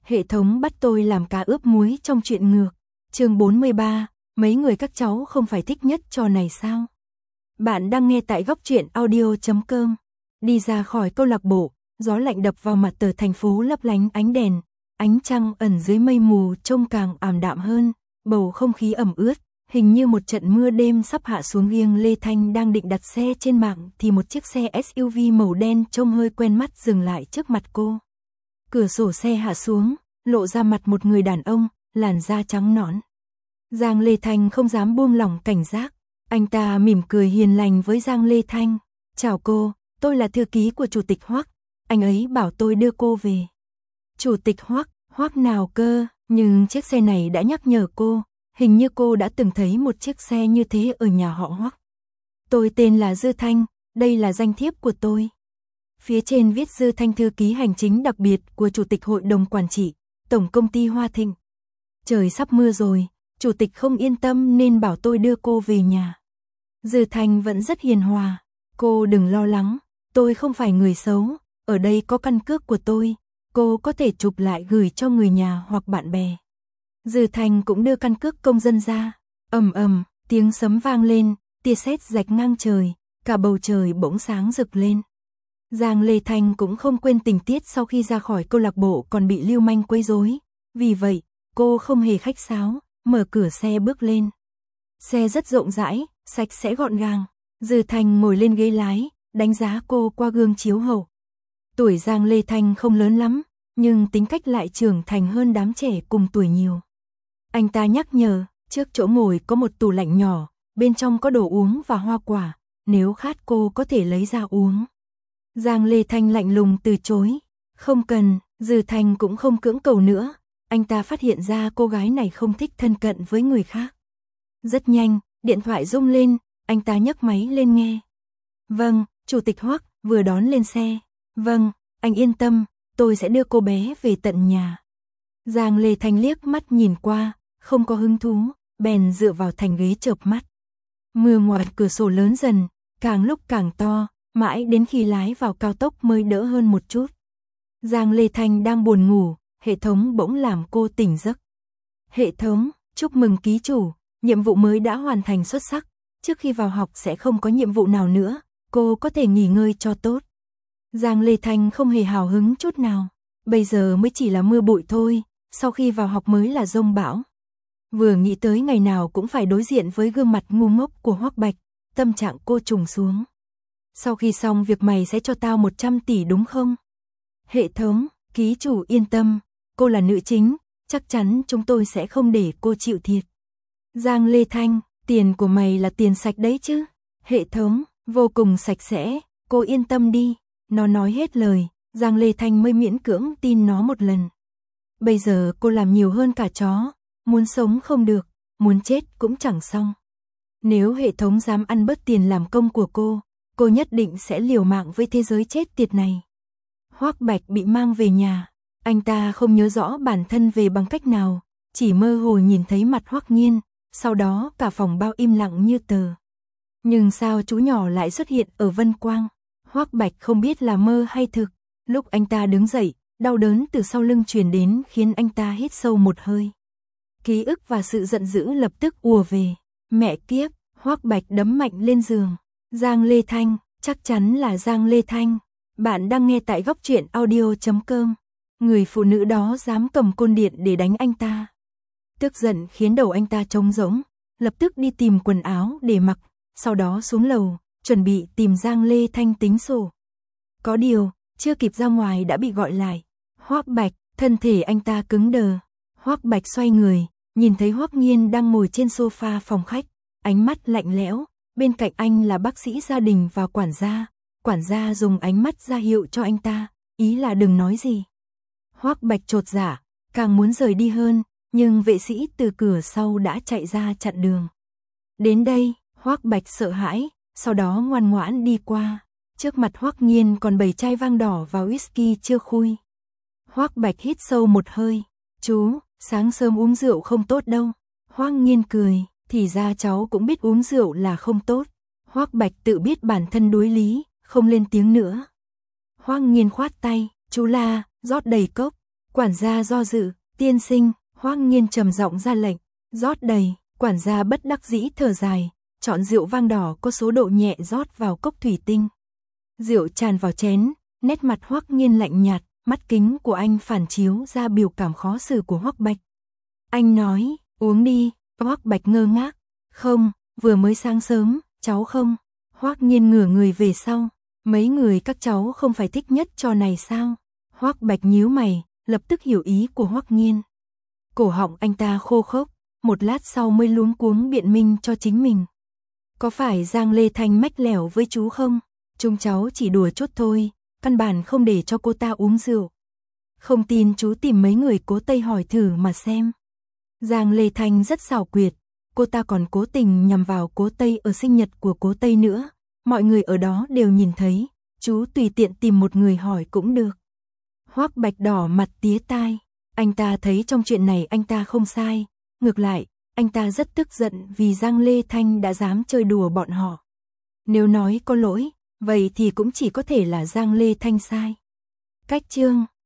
Hệ thống bắt tôi làm cá ướp muối trong chuyện ngược. Chương 43, mấy người các cháu không phải thích nhất trò này sao? Bạn đang nghe tại góc truyện audio.com. Đi ra khỏi câu lạc bộ, gió lạnh đập vào mặt tờ thành phố lấp lánh ánh đèn, ánh trăng ẩn dưới mây mù trông càng ảm đạm hơn, bầu không khí ẩm ướt, hình như một trận mưa đêm sắp hạ xuống. Riêng Lê Thanh đang định đặt xe trên mạng thì một chiếc xe SUV màu đen trông hơi quen mắt dừng lại trước mặt cô. Cửa sổ xe hạ xuống, lộ ra mặt một người đàn ông, làn da trắng nõn. Giang Lê Thanh không dám buông lỏng cảnh giác. Anh ta mỉm cười hiền lành với Giang Lê Thanh. Chào cô, tôi là thư ký của Chủ tịch Hoắc. Anh ấy bảo tôi đưa cô về. Chủ tịch Hoắc, Hoắc nào cơ? Nhưng chiếc xe này đã nhắc nhở cô. Hình như cô đã từng thấy một chiếc xe như thế ở nhà họ Hoắc. Tôi tên là Dư Thanh, đây là danh thiếp của tôi. Phía trên viết Dư Thanh, thư ký hành chính đặc biệt của Chủ tịch Hội đồng Quản trị, Tổng công ty Hoa Thịnh. Trời sắp mưa rồi, Chủ tịch không yên tâm nên bảo tôi đưa cô về nhà. Dư Thanh vẫn rất hiền hòa. Cô đừng lo lắng, tôi không phải người xấu, ở đây có căn cước của tôi, cô có thể chụp lại gửi cho người nhà hoặc bạn bè. Dư Thanh cũng đưa căn cước công dân ra. Ầm ầm, tiếng sấm vang lên, tia sét rạch ngang trời, cả bầu trời bỗng sáng rực lên. Giang Lê Thanh cũng không quên tình tiết sau khi ra khỏi câu lạc bộ còn bị lưu manh quấy rối. Vì vậy, cô không hề khách sáo, mở cửa xe bước lên. Xe rất rộng rãi, sạch sẽ gọn gàng. Dư Thanh ngồi lên ghế lái, đánh giá cô qua gương chiếu hậu. Tuổi Giang Lê Thanh không lớn lắm, nhưng tính cách lại trưởng thành hơn đám trẻ cùng tuổi nhiều. Anh ta nhắc nhở, trước chỗ ngồi có một tủ lạnh nhỏ, bên trong có đồ uống và hoa quả, nếu khát cô có thể lấy ra uống. Giang Lê Thanh lạnh lùng từ chối. Không cần. Dư Thanh cũng không cưỡng cầu nữa. Anh ta phát hiện ra cô gái này không thích thân cận với người khác. Rất nhanh, điện thoại rung lên, anh ta nhấc máy lên nghe. Vâng, Chủ tịch Hoắc vừa đón lên xe. Vâng, anh yên tâm, tôi sẽ đưa cô bé về tận nhà. Giang Lê Thanh liếc mắt nhìn qua, không có hứng thú, bèn dựa vào thành ghế chợp mắt. Mưa ngoài cửa sổ lớn dần, càng lúc càng to, mãi đến khi lái vào cao tốc mới đỡ hơn một chút. Giang Lê Thanh đang buồn ngủ, hệ thống bỗng làm cô tỉnh giấc. Hệ thống, chúc mừng ký chủ, nhiệm vụ mới đã hoàn thành xuất sắc, trước khi vào học sẽ không có nhiệm vụ nào nữa, cô có thể nghỉ ngơi cho tốt. Giang Lê Thanh không hề hào hứng chút nào, bây giờ mới chỉ là mưa bụi thôi, sau khi vào học mới là dông bão. Vừa nghĩ tới ngày nào cũng phải đối diện với gương mặt ngu ngốc của Hoắc Bạch, tâm trạng cô trùng xuống. Sau khi xong việc mày sẽ cho tao 100 tỷ đúng không? Hệ thống, ký chủ yên tâm, cô là nữ chính, chắc chắn chúng tôi sẽ không để cô chịu thiệt. Giang Lê Thanh, tiền của mày là tiền sạch đấy chứ? Hệ thống, vô cùng sạch sẽ, cô yên tâm đi. Nó nói hết lời, Giang Lê Thanh mới miễn cưỡng tin nó một lần. Bây giờ cô làm nhiều hơn cả chó, muốn sống không được, muốn chết cũng chẳng xong. Nếu hệ thống dám ăn bớt tiền làm công của cô nhất định sẽ liều mạng với thế giới chết tiệt này. Hoắc Bạch bị mang về nhà, anh ta không nhớ rõ bản thân về bằng cách nào, chỉ mơ hồ nhìn thấy mặt Hoắc Nghiên, sau đó cả phòng bao im lặng như tờ. Nhưng sao chú nhỏ lại xuất hiện ở Vân Quang? Hoắc Bạch không biết là mơ hay thực. Lúc anh ta đứng dậy, đau đớn từ sau lưng truyền đến khiến anh ta hít sâu một hơi. Ký ức và sự giận dữ lập tức ùa về. Mẹ kiếp, Hoắc Bạch đấm mạnh lên giường. Giang Lê Thanh, chắc chắn là Giang Lê Thanh. Bạn đang nghe tại góc truyện audio.com. Người phụ nữ đó dám cầm côn điện để đánh anh ta. Tức giận khiến đầu anh ta trống rỗng, lập tức đi tìm quần áo để mặc, sau đó xuống lầu, chuẩn bị tìm Giang Lê Thanh tính sổ. Có điều, chưa kịp ra ngoài đã bị gọi lại. Hoắc Bạch, thân thể anh ta cứng đờ. Hoắc Bạch xoay người, nhìn thấy Hoắc Nghiên đang ngồi trên sofa phòng khách, ánh mắt lạnh lẽo, bên cạnh anh là bác sĩ gia đình và quản gia. Quản gia dùng ánh mắt ra hiệu cho anh ta, ý là đừng nói gì. Hoắc Bạch chột dạ, càng muốn rời đi hơn, nhưng vệ sĩ từ cửa sau đã chạy ra chặn đường. Đến đây, Hoắc Bạch sợ hãi, sau đó ngoan ngoãn đi qua. Trước mặt Hoắc Nghiên còn 7 chai vang đỏ và whisky chưa khui. Hoắc Bạch hít sâu một hơi. Chú, sáng sớm uống rượu không tốt đâu. Hoắc Nghiên cười, thì ra cháu cũng biết uống rượu là không tốt. Hoắc Bạch tự biết bản thân đối lý, không lên tiếng nữa. Hoắc Nghiên khoát tay, chú La, rót đầy cốc. Quản gia do dự, tiên sinh, Hoắc Nghiên trầm giọng ra lệnh, rót đầy. Quản gia bất đắc dĩ thở dài, chọn rượu vang đỏ có số độ nhẹ rót vào cốc thủy tinh. Rượu tràn vào chén, nét mặt Hoắc Nghiên lạnh nhạt, mắt kính của anh phản chiếu ra biểu cảm khó xử của Hoắc Bạch. Anh nói, uống đi. Hoắc Bạch ngơ ngác, không, vừa mới sáng sớm, cháu không. Hoắc Nghiên ngửa người về sau, mấy người các cháu không phải thích nhất trò này sao? Hoắc Bạch nhíu mày, lập tức hiểu ý của Hoắc Nghiên. Cổ họng anh ta khô khốc, một lát sau mới luống cuống biện minh cho chính mình. Có phải Giang Lê Thanh mách lẻo với chú không? Chúng cháu chỉ đùa chút thôi, căn bản không để cho cô ta uống rượu. Không tin chú tìm mấy người Cố Tây hỏi thử mà xem. Giang Lê Thanh rất xảo quyệt, cô ta còn cố tình nhằm vào Cố Tây ở sinh nhật của Cố Tây nữa. Mọi người ở đó đều nhìn thấy, chú tùy tiện tìm một người hỏi cũng được. Hoắc Bạch đỏ mặt tía tai, anh ta thấy trong chuyện này anh ta không sai, ngược lại, anh ta rất tức giận vì Giang Lê Thanh đã dám chơi đùa bọn họ. Nếu nói có lỗi, vậy thì cũng chỉ có thể là Giang Lê Thanh sai. Cách chương